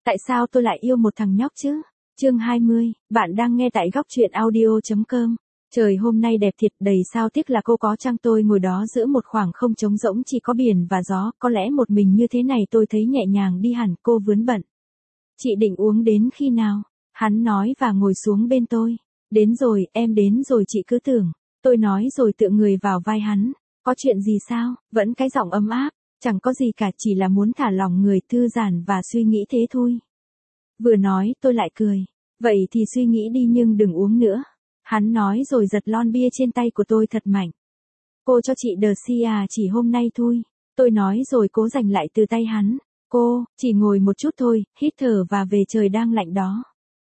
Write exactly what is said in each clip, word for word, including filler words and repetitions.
Tại sao tôi lại yêu một thằng nhóc chứ? Chương hai mươi, bạn đang nghe tại góc truyện audio chấm com. Trời hôm nay đẹp thiệt, đầy sao tiếc là cô có trăng, tôi ngồi đó giữa một khoảng không trống rỗng chỉ có biển và gió, có lẽ một mình như thế này tôi thấy nhẹ nhàng đi hẳn. Cô vướng bận. Chị định uống đến khi nào? Hắn nói và ngồi xuống bên tôi. Đến rồi, em đến rồi chị cứ tưởng. Tôi nói rồi tựa người vào vai hắn. Có chuyện gì sao? Vẫn cái giọng ấm áp. Chẳng có gì cả, chỉ là muốn thả lỏng người, thư giãn và suy nghĩ thế thôi. Vừa nói tôi lại cười. Vậy thì suy nghĩ đi nhưng đừng uống nữa. Hắn nói rồi giật lon bia trên tay của tôi thật mạnh. Cô cho chị đờ si à, chỉ hôm nay thôi. Tôi nói rồi cố giành lại từ tay hắn. Cô, chỉ ngồi một chút thôi, hít thở và về, trời đang lạnh đó.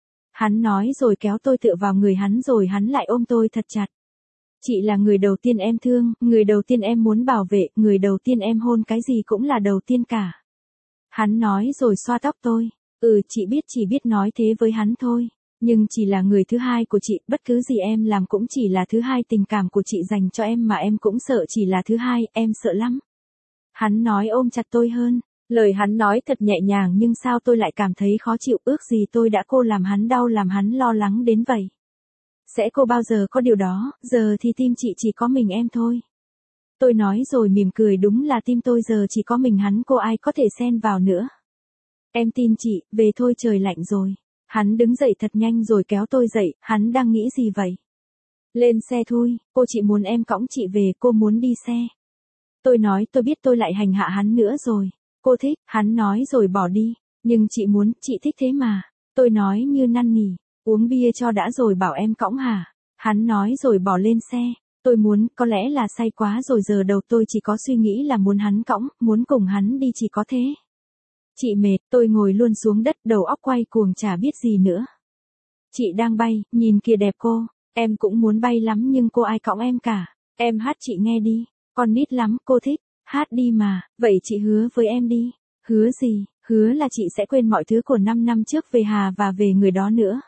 Hắn nói rồi kéo tôi tựa vào người hắn rồi hắn lại ôm tôi thật chặt. Chị là người đầu tiên em thương, người đầu tiên em muốn bảo vệ, người đầu tiên em hôn, cái gì cũng là đầu tiên cả. Hắn nói rồi xoa tóc tôi. Ừ, chị biết, chỉ biết nói thế với hắn thôi. Nhưng chỉ là người thứ hai của chị, bất cứ gì em làm cũng chỉ là thứ hai, tình cảm của chị dành cho em mà em cũng sợ chỉ là thứ hai, em sợ lắm. Hắn nói ôm chặt tôi hơn. Lời hắn nói thật nhẹ nhàng nhưng sao tôi lại cảm thấy khó chịu, ước gì tôi đã cô làm hắn đau, làm hắn lo lắng đến vậy. Sẽ cô bao giờ có điều đó, giờ thì tim chị chỉ có mình em thôi. Tôi nói rồi mỉm cười, đúng là tim tôi giờ chỉ có mình hắn, cô ai có thể xen vào nữa. Em tin chị, về thôi trời lạnh rồi. Hắn đứng dậy thật nhanh rồi kéo tôi dậy, hắn đang nghĩ gì vậy? Lên xe thôi, cô, chị muốn em cõng chị về, cô muốn đi xe. Tôi nói tôi biết, tôi lại hành hạ hắn nữa rồi. Cô thích, hắn nói rồi bỏ đi. Nhưng chị muốn, chị thích thế mà. Tôi nói như năn nỉ, uống bia cho đã rồi bảo em cõng hả? Hắn nói rồi bỏ lên xe. Tôi muốn, có lẽ là say quá rồi, giờ đầu tôi chỉ có suy nghĩ là muốn hắn cõng, muốn cùng hắn đi, chỉ có thế. Chị mệt, tôi ngồi luôn xuống đất, đầu óc quay cuồng chả biết gì nữa. Chị đang bay, nhìn kìa đẹp cô, em cũng muốn bay lắm nhưng cô ai cõng em cả. Em hát chị nghe đi, con nít lắm, cô thích, hát đi mà, vậy chị hứa với em đi. Hứa gì? Hứa là chị sẽ quên mọi thứ của năm năm trước về Hà và về người đó nữa.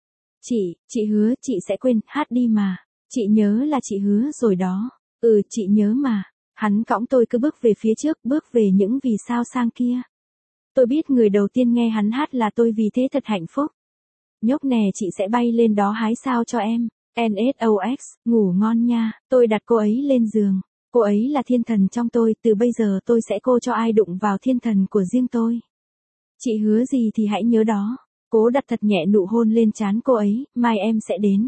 Chị, chị hứa chị sẽ quên, hát đi mà. Chị nhớ là chị hứa rồi đó. Ừ, chị nhớ mà. Hắn cõng tôi cứ bước về phía trước, bước về những vì sao sang kia. Tôi biết người đầu tiên nghe hắn hát là tôi, vì thế thật hạnh phúc. Nhóc nè, chị sẽ bay lên đó hái sao cho em. en ét o ích, ngủ ngon nha. Tôi đặt cô ấy lên giường. Cô ấy là thiên thần trong tôi, từ bây giờ tôi sẽ cô cho ai đụng vào thiên thần của riêng tôi. Chị hứa gì thì hãy nhớ đó. Cố đặt thật nhẹ nụ hôn lên trán cô ấy, mai em sẽ đến.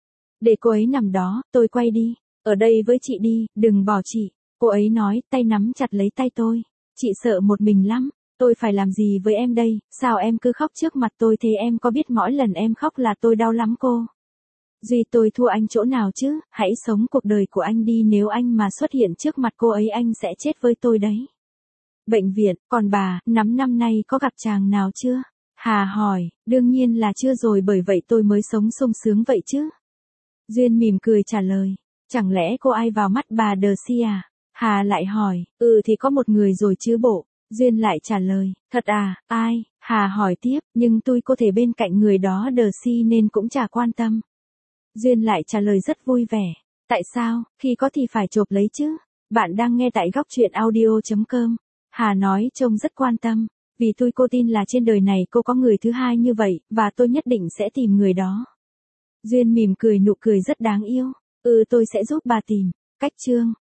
Để cô ấy nằm đó, tôi quay đi. Ở đây với chị đi, đừng bỏ chị. Cô ấy nói, tay nắm chặt lấy tay tôi. Chị sợ một mình lắm. Tôi phải làm gì với em đây, sao em cứ khóc trước mặt tôi thế, em có biết mỗi lần em khóc là tôi đau lắm cô. Duy, tôi thua anh chỗ nào chứ, hãy sống cuộc đời của anh đi, nếu anh mà xuất hiện trước mặt cô ấy anh sẽ chết với tôi đấy. Bệnh viện, còn bà, năm năm nay có gặp chàng nào chưa? Hà hỏi, đương nhiên là chưa rồi, bởi vậy tôi mới sống sung sướng vậy chứ. Duyên mỉm cười trả lời, chẳng lẽ cô ai vào mắt bà đờ si à? Hà lại hỏi, ừ thì có một người rồi chứ bộ. Duyên lại trả lời, thật à, ai? Hà hỏi tiếp, nhưng tôi có thể bên cạnh người đó đờ si nên cũng chả quan tâm. Duyên lại trả lời rất vui vẻ, tại sao, khi có thì phải chộp lấy chứ. Bạn đang nghe tại góc truyện audio chấm com. Hà nói trông rất quan tâm, vì tôi cô tin là trên đời này cô có người thứ hai như vậy, và tôi nhất định sẽ tìm người đó. Duyên mỉm cười, nụ cười rất đáng yêu, ừ tôi sẽ giúp bà tìm. Cách chương